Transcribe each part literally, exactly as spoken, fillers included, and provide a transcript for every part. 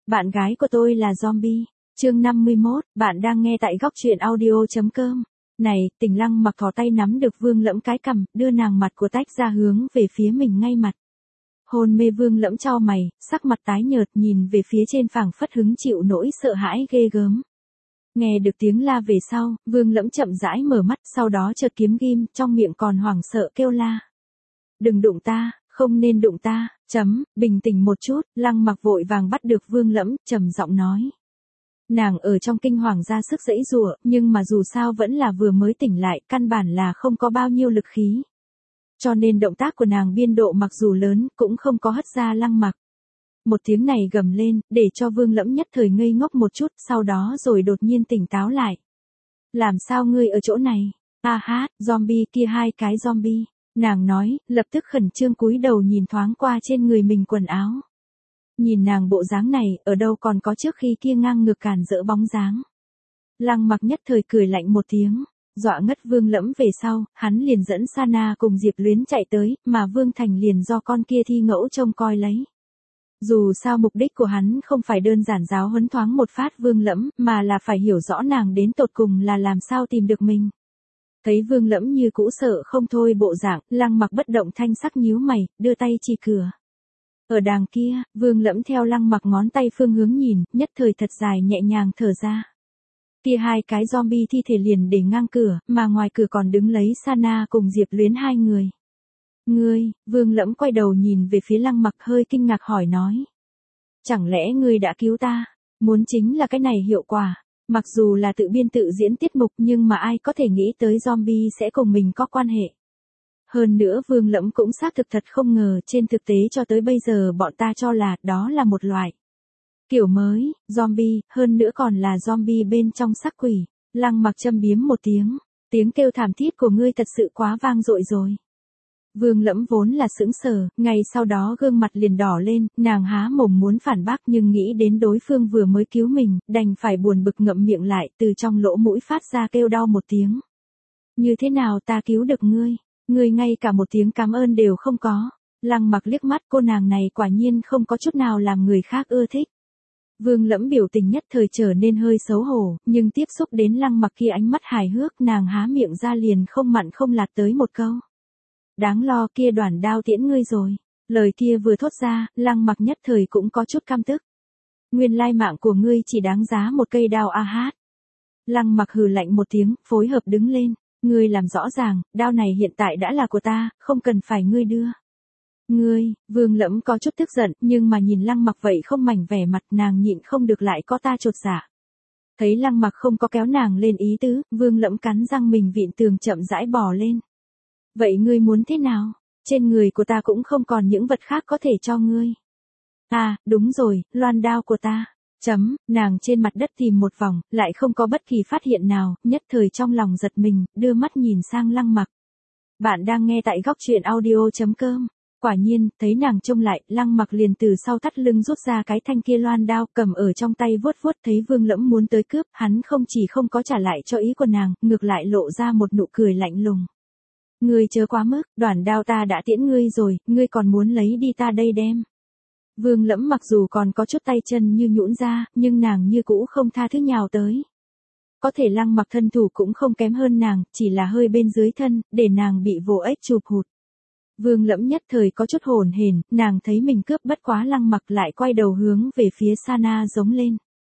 Bạn gái của tôi là zombie. Chương năm mươi mốt, bạn đang nghe tại góc truyện audio chấm com. Này, Tình Lăng Mặc thò tay nắm được Vương Lẫm cái cằm, đưa nàng mặt của tách ra hướng về phía mình ngay mặt. Hôn mê Vương Lẫm chau mày, sắc mặt tái nhợt nhìn về phía trên phảng phất hứng chịu nỗi sợ hãi ghê gớm. Nghe được tiếng la về sau, Vương Lẫm chậm rãi mở mắt, sau đó chợt kiếm ghim, trong miệng còn hoảng sợ kêu la. Đừng đụng ta, không nên đụng ta, chấm, bình tĩnh một chút, Lăng Mặc vội vàng bắt được Vương Lẫm, trầm giọng nói. Nàng ở trong kinh hoàng ra sức giãy giụa, nhưng mà dù sao vẫn là vừa mới tỉnh lại, căn bản là không có bao nhiêu lực khí. Cho nên động tác của nàng biên độ mặc dù lớn, cũng không có hất ra Lăng Mặc. Một tiếng này gầm lên, để cho Vương Lẫm nhất thời ngây ngốc một chút, sau đó rồi đột nhiên tỉnh táo lại. Làm sao ngươi ở chỗ này? A hát, zombie kia hai cái zombie. Nàng nói, lập tức khẩn trương cúi đầu nhìn thoáng qua trên người mình quần áo. Nhìn nàng bộ dáng này, ở đâu còn có trước khi kia ngang ngược càn rỡ bóng dáng. Lăng Mặc nhất thời cười lạnh một tiếng, dọa ngất Vương Lẫm về sau, hắn liền dẫn Sana cùng Diệp Luyến chạy tới, mà Vương Thành liền do con kia thi ngẫu trông coi lấy. Dù sao mục đích của hắn không phải đơn giản giáo huấn thoáng một phát Vương Lẫm, mà là phải hiểu rõ nàng đến tột cùng là làm sao tìm được mình. Thấy Vương Lẫm như cũ sợ không thôi bộ dạng, Lăng Mặc bất động thanh sắc nhíu mày, đưa tay chỉ cửa. Ở đàng kia, Vương Lẫm theo Lăng Mặc ngón tay phương hướng nhìn, nhất thời thật dài nhẹ nhàng thở ra. Kia hai cái zombie thi thể liền để ngang cửa, mà ngoài cửa còn đứng lấy Sana cùng Diệp Luyến hai người. Ngươi, Vương Lẫm quay đầu nhìn về phía Lăng Mặc hơi kinh ngạc hỏi nói. Chẳng lẽ ngươi đã cứu ta? Muốn chính là cái này hiệu quả. Mặc dù là tự biên tự diễn tiết mục nhưng mà ai có thể nghĩ tới zombie sẽ cùng mình có quan hệ. Hơn nữa Vương Lẫm cũng xác thực thật không ngờ trên thực tế cho tới bây giờ bọn ta cho là đó là một loại kiểu mới, zombie, hơn nữa còn là zombie bên trong sắc quỷ. Lăng Mặc châm biếm một tiếng, tiếng kêu thảm thiết của ngươi thật sự quá vang dội rồi. Vương Lẫm vốn là sững sờ, ngay sau đó gương mặt liền đỏ lên, nàng há mồm muốn phản bác nhưng nghĩ đến đối phương vừa mới cứu mình, đành phải buồn bực ngậm miệng lại, từ trong lỗ mũi phát ra kêu đau một tiếng. Như thế nào ta cứu được ngươi? Ngươi ngay cả một tiếng cảm ơn đều không có. Lăng Mặc liếc mắt cô nàng này quả nhiên không có chút nào làm người khác ưa thích. Vương Lẫm biểu tình nhất thời trở nên hơi xấu hổ, nhưng tiếp xúc đến Lăng Mặc kia ánh mắt hài hước nàng há miệng ra liền không mặn không lạt tới một câu. Đáng lo kia đoàn đao tiễn ngươi rồi. Lời kia vừa thốt ra, Lăng Mặc nhất thời cũng có chút căm tức. Nguyên lai mạng của ngươi chỉ đáng giá một cây đao a hát. Lăng Mặc hừ lạnh một tiếng, phối hợp đứng lên. Ngươi làm rõ ràng, đao này hiện tại đã là của ta, không cần phải ngươi đưa. Ngươi, Vương Lẫm có chút tức giận, nhưng mà nhìn Lăng Mặc vậy không mảnh vẻ mặt nàng nhịn không được lại có ta chột dạ. Thấy Lăng Mặc không có kéo nàng lên ý tứ, Vương Lẫm cắn răng mình vịn tường chậm rãi bò lên. Vậy ngươi muốn thế nào? Trên người của ta cũng không còn những vật khác có thể cho ngươi. À, đúng rồi, loan đao của ta. Chấm, nàng trên mặt đất tìm một vòng, lại không có bất kỳ phát hiện nào, nhất thời trong lòng giật mình, đưa mắt nhìn sang Lăng Mặc. Bạn đang nghe tại góc truyện audio chấm com. Quả nhiên, thấy nàng trông lại, Lăng Mặc liền từ sau thắt lưng rút ra cái thanh kia loan đao, cầm ở trong tay vuốt vuốt, thấy Vương Lẫm muốn tới cướp, hắn không chỉ không có trả lại cho ý của nàng, ngược lại lộ ra một nụ cười lạnh lùng. Ngươi chớ quá mức, đoàn đao ta đã tiễn ngươi rồi, ngươi còn muốn lấy đi ta đây đem. Vương Lẫm mặc dù còn có chút tay chân như nhũn ra, nhưng nàng như cũ không tha thứ nhào tới. Có thể Lăng Mặc thân thủ cũng không kém hơn nàng, chỉ là hơi bên dưới thân, để nàng bị vồ ếch chụp hụt. Vương Lẫm nhất thời có chút hồn hển, nàng thấy mình cướp bất quá Lăng Mặc lại quay đầu hướng về phía Sana giống lên.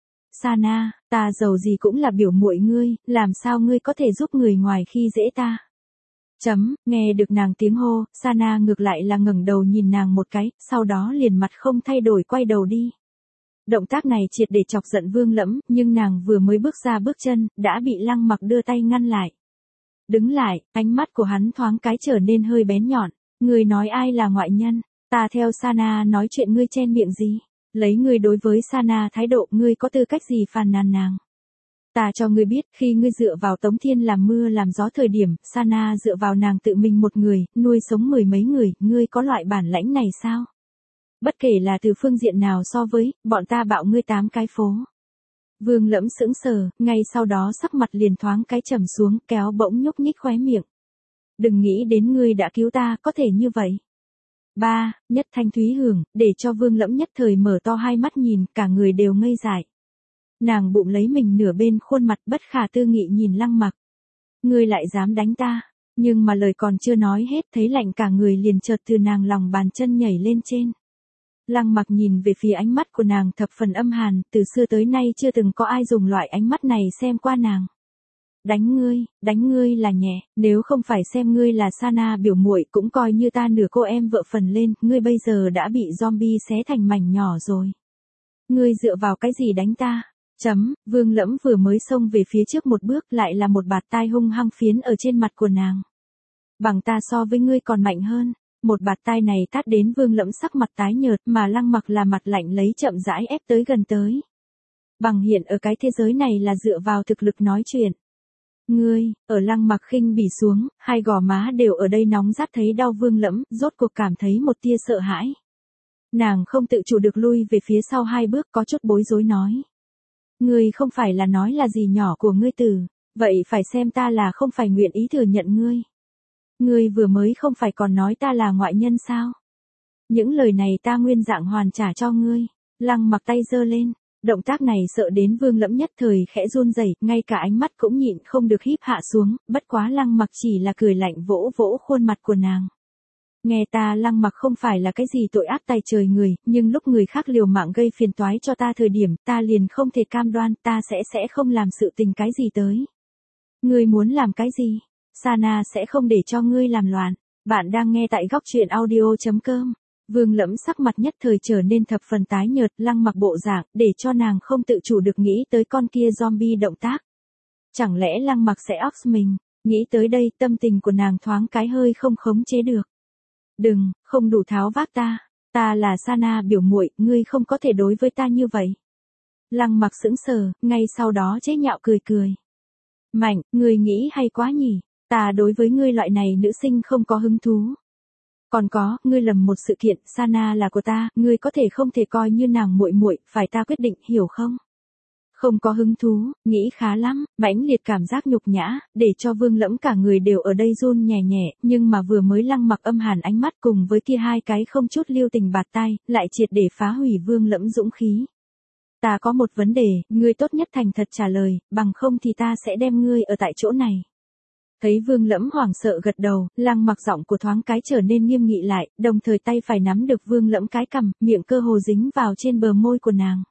Sana, ta giàu gì cũng là biểu muội ngươi, làm sao ngươi có thể giúp người ngoài khi dễ ta? Chấm, nghe được nàng tiếng hô, Sana ngược lại là ngẩng đầu nhìn nàng một cái, sau đó liền mặt không thay đổi quay đầu đi. Động tác này triệt để chọc giận Vương Lẫm, nhưng nàng vừa mới bước ra bước chân, đã bị Lăng Mặc đưa tay ngăn lại. Đứng lại, ánh mắt của hắn thoáng cái trở nên hơi bén nhọn. Ngươi nói ai là ngoại nhân? Ta theo Sana nói chuyện ngươi chen miệng gì? Lấy ngươi đối với Sana thái độ, ngươi có tư cách gì phàn nàn nàng? Ta cho ngươi biết, khi ngươi dựa vào Tống Thiên làm mưa làm gió thời điểm, Sana dựa vào nàng tự mình một người, nuôi sống mười mấy người, ngươi có loại bản lãnh này sao? Bất kể là từ phương diện nào so với, bọn ta bạo ngươi tám cái phố. Vương Lẫm sững sờ, ngay sau đó sắc mặt liền thoáng cái trầm xuống, kéo bỗng nhúc nhích khóe miệng. Đừng nghĩ đến ngươi đã cứu ta, có thể như vậy. Ba, nhất thanh thúy hưởng, để cho Vương Lẫm nhất thời mở to hai mắt nhìn, cả người đều ngây dại. Nàng bụng lấy mình nửa bên khuôn mặt bất khả tư nghị nhìn Lăng Mặc. Ngươi lại dám đánh ta, nhưng mà lời còn chưa nói hết thấy lạnh cả người liền chợt từ nàng lòng bàn chân nhảy lên trên. Lăng Mặc nhìn về phía ánh mắt của nàng thập phần âm hàn, từ xưa tới nay chưa từng có ai dùng loại ánh mắt này xem qua nàng. Đánh ngươi, đánh ngươi là nhẹ, nếu không phải xem ngươi là Sana biểu muội cũng coi như ta nửa cô em vợ phần lên, ngươi bây giờ đã bị zombie xé thành mảnh nhỏ rồi. Ngươi dựa vào cái gì đánh ta? Chấm, Vương Lẫm vừa mới xông về phía trước một bước lại là một bạt tai hung hăng phiến ở trên mặt của nàng. Bằng ta so với ngươi còn mạnh hơn. Một bạt tai này tát đến Vương Lẫm sắc mặt tái nhợt mà Lăng Mặc là mặt lạnh lấy chậm rãi ép tới gần tới. Bằng hiện ở cái thế giới này là dựa vào thực lực nói chuyện. Ngươi, ở Lăng Mặc khinh bỉ xuống, hai gò má đều ở đây nóng rát thấy đau Vương Lẫm, rốt cuộc cảm thấy một tia sợ hãi. Nàng không tự chủ được lui về phía sau hai bước có chút bối rối nói. Ngươi không phải là nói là gì nhỏ của ngươi tử, vậy phải xem ta là không phải nguyện ý thừa nhận ngươi. Ngươi vừa mới không phải còn nói ta là ngoại nhân sao? Những lời này ta nguyên dạng hoàn trả cho ngươi. Lăng Mặc tay giơ lên, động tác này sợ đến Vương Lẫm nhất thời khẽ run rẩy, ngay cả ánh mắt cũng nhịn không được híp hạ xuống, bất quá Lăng Mặc chỉ là cười lạnh vỗ vỗ khuôn mặt của nàng. Nghe ta Lăng Mặc không phải là cái gì tội ác tài trời người, nhưng lúc người khác liều mạng gây phiền toái cho ta thời điểm, ta liền không thể cam đoan, ta sẽ sẽ không làm sự tình cái gì tới. Ngươi muốn làm cái gì? Sana sẽ không để cho ngươi làm loạn. Bạn đang nghe tại góc truyện audio chấm com. Vương Lẫm sắc mặt nhất thời trở nên thập phần tái nhợt, Lăng Mặc bộ dạng, để cho nàng không tự chủ được nghĩ tới con kia zombie động tác. Chẳng lẽ Lăng Mặc sẽ ox mình? Nghĩ tới đây, tâm tình của nàng thoáng cái hơi không khống chế được. Đừng, không đủ tháo vác ta. Ta là Sana biểu muội, ngươi không có thể đối với ta như vậy. Lăng Mặc sững sờ, ngay sau đó chế nhạo cười cười. Mạnh, ngươi nghĩ hay quá nhỉ? Ta đối với ngươi loại này nữ sinh không có hứng thú. Còn có, ngươi lầm một sự kiện, Sana là của ta, ngươi có thể không thể coi như nàng muội muội, phải ta quyết định, hiểu không? Không có hứng thú, nghĩ khá lắm, mãnh liệt cảm giác nhục nhã, để cho Vương Lẫm cả người đều ở đây run nhẹ nhẹ, nhưng mà vừa mới Lăng Mặc âm hàn ánh mắt cùng với kia hai cái không chút lưu tình bạt tai, lại triệt để phá hủy Vương Lẫm dũng khí. Ta có một vấn đề, ngươi tốt nhất thành thật trả lời, bằng không thì ta sẽ đem ngươi ở tại chỗ này. Thấy Vương Lẫm hoảng sợ gật đầu, Lăng Mặc giọng của thoáng cái trở nên nghiêm nghị lại, đồng thời tay phải nắm được Vương Lẫm cái cằm, miệng cơ hồ dính vào trên bờ môi của nàng.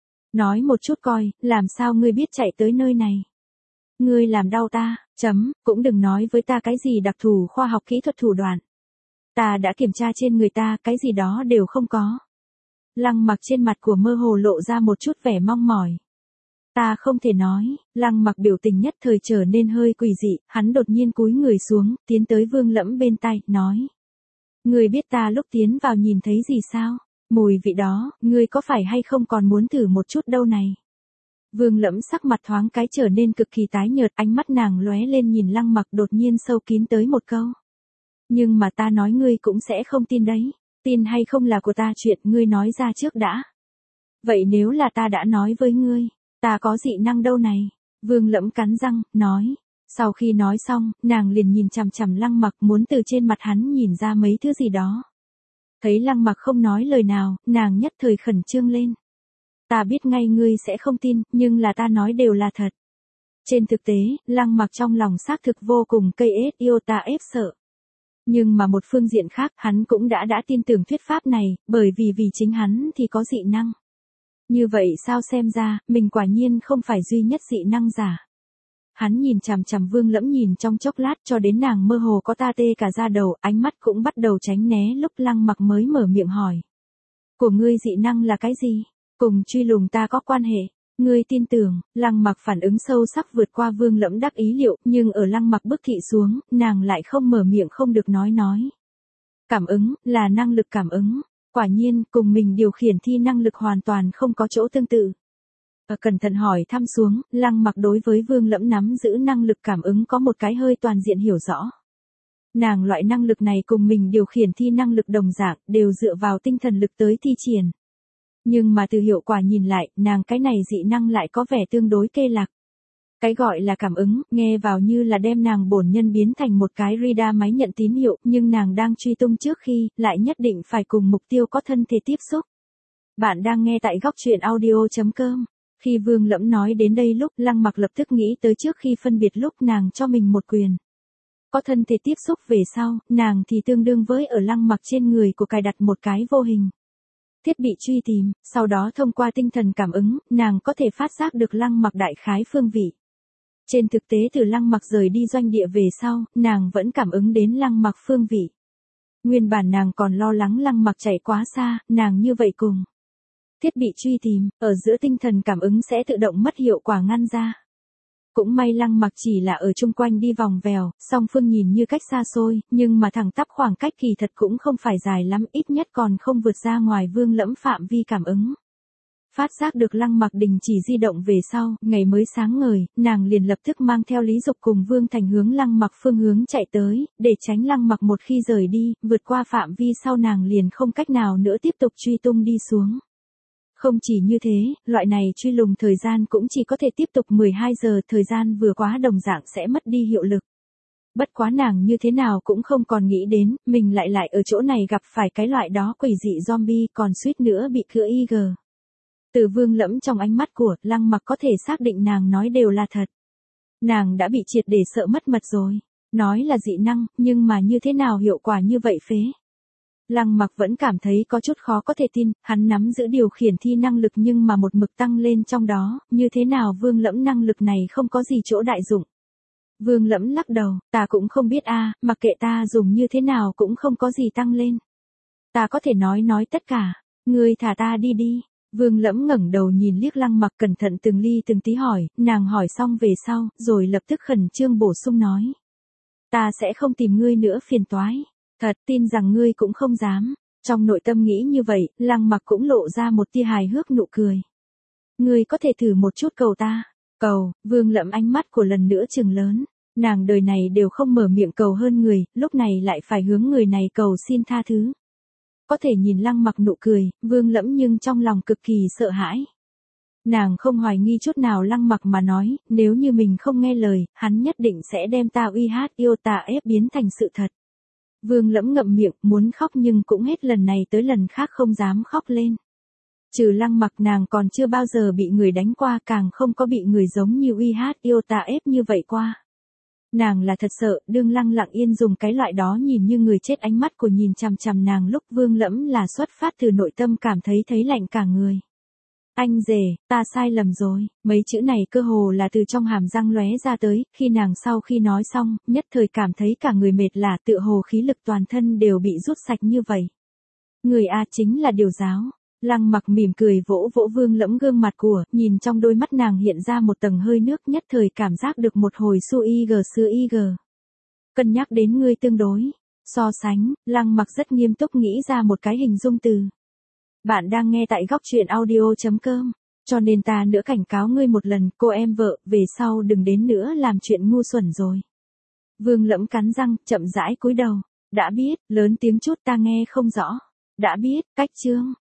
Nói một chút coi, làm sao ngươi biết chạy tới nơi này? Ngươi làm đau ta, chấm, cũng đừng nói với ta cái gì đặc thù khoa học kỹ thuật thủ đoạn. Ta đã kiểm tra trên người ta, cái gì đó đều không có. Lăng Mặc trên mặt của mơ hồ lộ ra một chút vẻ mong mỏi. Ta không thể nói, Lăng Mặc biểu tình nhất thời trở nên hơi quỷ dị, hắn đột nhiên cúi người xuống, tiến tới Vương Lẫm bên tai, nói. Ngươi biết ta lúc tiến vào nhìn thấy gì sao? Mùi vị đó, ngươi có phải hay không còn muốn thử một chút đâu này? Vương Lẫm sắc mặt thoáng cái trở nên cực kỳ tái nhợt, ánh mắt nàng lóe lên nhìn Lăng Mặc đột nhiên sâu kín tới một câu. Nhưng mà ta nói ngươi cũng sẽ không tin đấy, tin hay không là của ta chuyện ngươi nói ra trước đã. Vậy nếu là ta đã nói với ngươi, ta có dị năng đâu này? Vương Lẫm cắn răng, nói. Sau khi nói xong, nàng liền nhìn chằm chằm Lăng Mặc muốn từ trên mặt hắn nhìn ra mấy thứ gì đó. Thấy Lăng Mặc không nói lời nào, nàng nhất thời khẩn trương lên. Ta biết ngay ngươi sẽ không tin, nhưng là ta nói đều là thật. Trên thực tế, Lăng Mặc trong lòng xác thực vô cùng cây ết yêu ta ép sợ. Nhưng mà một phương diện khác, hắn cũng đã đã tin tưởng thuyết pháp này, bởi vì vì chính hắn thì có dị năng. Như vậy sao xem ra, mình quả nhiên không phải duy nhất dị năng giả. Hắn nhìn chằm chằm Vương Lẫm nhìn trong chốc lát cho đến nàng mơ hồ có ta tê cả da đầu, ánh mắt cũng bắt đầu tránh né lúc Lăng Mặc mới mở miệng hỏi. Của ngươi dị năng là cái gì? Cùng truy lùng ta có quan hệ? Ngươi tin tưởng? Lăng Mặc phản ứng sâu sắc vượt qua Vương Lẫm đắc ý liệu, nhưng ở Lăng Mặc bức thị xuống, nàng lại không mở miệng không được nói nói. Cảm ứng, là năng lực cảm ứng. Quả nhiên, cùng mình điều khiển thi năng lực hoàn toàn không có chỗ tương tự. Và cẩn thận hỏi thăm xuống, Lăng Mặc đối với Vương Lẫm nắm giữ năng lực cảm ứng có một cái hơi toàn diện hiểu rõ. Nàng loại năng lực này cùng mình điều khiển thi năng lực đồng dạng, đều dựa vào tinh thần lực tới thi triển. Nhưng mà từ hiệu quả nhìn lại, nàng cái này dị năng lại có vẻ tương đối kê lạc. Cái gọi là cảm ứng, nghe vào như là đem nàng bổn nhân biến thành một cái radar máy nhận tín hiệu, nhưng nàng đang truy tung trước khi, lại nhất định phải cùng mục tiêu có thân thể tiếp xúc. Bạn đang nghe tại góc truyện audio.com. Khi Vương Lẫm nói đến đây lúc, Lăng Mặc lập tức nghĩ tới trước khi phân biệt lúc nàng cho mình một quyền. Có thân thể tiếp xúc về sau, nàng thì tương đương với ở Lăng Mặc trên người của cài đặt một cái vô hình thiết bị truy tìm, sau đó thông qua tinh thần cảm ứng, nàng có thể phát giác được Lăng Mặc đại khái phương vị. Trên thực tế từ Lăng Mặc rời đi doanh địa về sau, nàng vẫn cảm ứng đến Lăng Mặc phương vị. Nguyên bản nàng còn lo lắng Lăng Mặc chạy quá xa, nàng như vậy cùng thiết bị truy tìm, ở giữa tinh thần cảm ứng sẽ tự động mất hiệu quả ngăn ra. Cũng may Lăng Mặc chỉ là ở chung quanh đi vòng vèo, song phương nhìn như cách xa xôi, nhưng mà thẳng tắp khoảng cách kỳ thật cũng không phải dài lắm, ít nhất còn không vượt ra ngoài Vương Lẫm phạm vi cảm ứng. Phát giác được Lăng Mặc đình chỉ di động về sau, ngày mới sáng ngời, nàng liền lập tức mang theo Lý Dục cùng Vương Thành hướng Lăng Mặc phương hướng chạy tới, để tránh Lăng Mặc một khi rời đi, vượt qua phạm vi sau nàng liền không cách nào nữa tiếp tục truy tung đi xuống. Không chỉ như thế, loại này truy lùng thời gian cũng chỉ có thể tiếp tục mười hai giờ, thời gian vừa quá đồng dạng sẽ mất đi hiệu lực. Bất quá nàng như thế nào cũng không còn nghĩ đến, mình lại lại ở chỗ này gặp phải cái loại đó quỷ dị zombie, còn suýt nữa bị cựa i giê. Từ Vương Lẫm trong ánh mắt của Lăng Mặc có thể xác định nàng nói đều là thật. Nàng đã bị triệt để sợ mất mật rồi. Nói là dị năng, nhưng mà như thế nào hiệu quả như vậy phế. Lăng Mặc vẫn cảm thấy có chút khó có thể tin, hắn nắm giữ điều khiển thi năng lực nhưng mà một mực tăng lên trong đó, như thế nào Vương Lẫm năng lực này không có gì chỗ đại dụng. Vương Lẫm lắc đầu, ta cũng không biết a, mặc kệ ta dùng như thế nào cũng không có gì tăng lên. Ta có thể nói nói tất cả, ngươi thả ta đi đi. Vương Lẫm ngẩng đầu nhìn liếc Lăng Mặc cẩn thận từng ly từng tí hỏi, nàng hỏi xong về sau, rồi lập tức khẩn trương bổ sung nói. Ta sẽ không tìm ngươi nữa phiền toái. Thật tin rằng ngươi cũng không dám. Trong nội tâm nghĩ như vậy, Lăng Mặc cũng lộ ra một tia hài hước nụ cười. Ngươi có thể thử một chút cầu ta. Cầu, Vương Lẫm ánh mắt của lần nữa trừng lớn. Nàng đời này đều không mở miệng cầu hơn người, lúc này lại phải hướng người này cầu xin tha thứ. Có thể nhìn Lăng Mặc nụ cười, Vương Lẫm nhưng trong lòng cực kỳ sợ hãi. Nàng không hoài nghi chút nào Lăng Mặc mà nói, nếu như mình không nghe lời, hắn nhất định sẽ đem ta uy hát yêu ta ép biến thành sự thật. Vương Lẫm ngậm miệng, muốn khóc nhưng cũng hết lần này tới lần khác không dám khóc lên. Trừ Lăng Mặc nàng còn chưa bao giờ bị người đánh qua, càng không có bị người giống như uy hát yêu ta ép như vậy qua. Nàng là thật sợ, đương Lăng Lặng Yên dùng cái loại đó nhìn như người chết ánh mắt của nhìn chằm chằm nàng lúc Vương Lẫm là xuất phát từ nội tâm cảm thấy thấy lạnh cả người. Anh rể, ta sai lầm rồi, mấy chữ này cơ hồ là từ trong hàm răng lóe ra tới, khi nàng sau khi nói xong, nhất thời cảm thấy cả người mệt lả, tựa hồ khí lực toàn thân đều bị rút sạch như vậy. Người A chính là điều giáo. Lăng Mặc mỉm cười vỗ vỗ Vương Lẫm gương mặt của, nhìn trong đôi mắt nàng hiện ra một tầng hơi nước, nhất thời cảm giác được một hồi su y gờ xưa y gờ. Cân nhắc đến ngươi tương đối. So sánh, Lăng Mặc rất nghiêm túc nghĩ ra một cái hình dung từ. Bạn đang nghe tại góc truyện audio.com. Cho nên ta nữa cảnh cáo ngươi một lần, cô em vợ, về sau đừng đến nữa làm chuyện ngu xuẩn rồi. Vương Lẫm cắn răng, chậm rãi cúi đầu. Đã biết, lớn tiếng chút ta nghe không rõ. Đã biết, cách chương.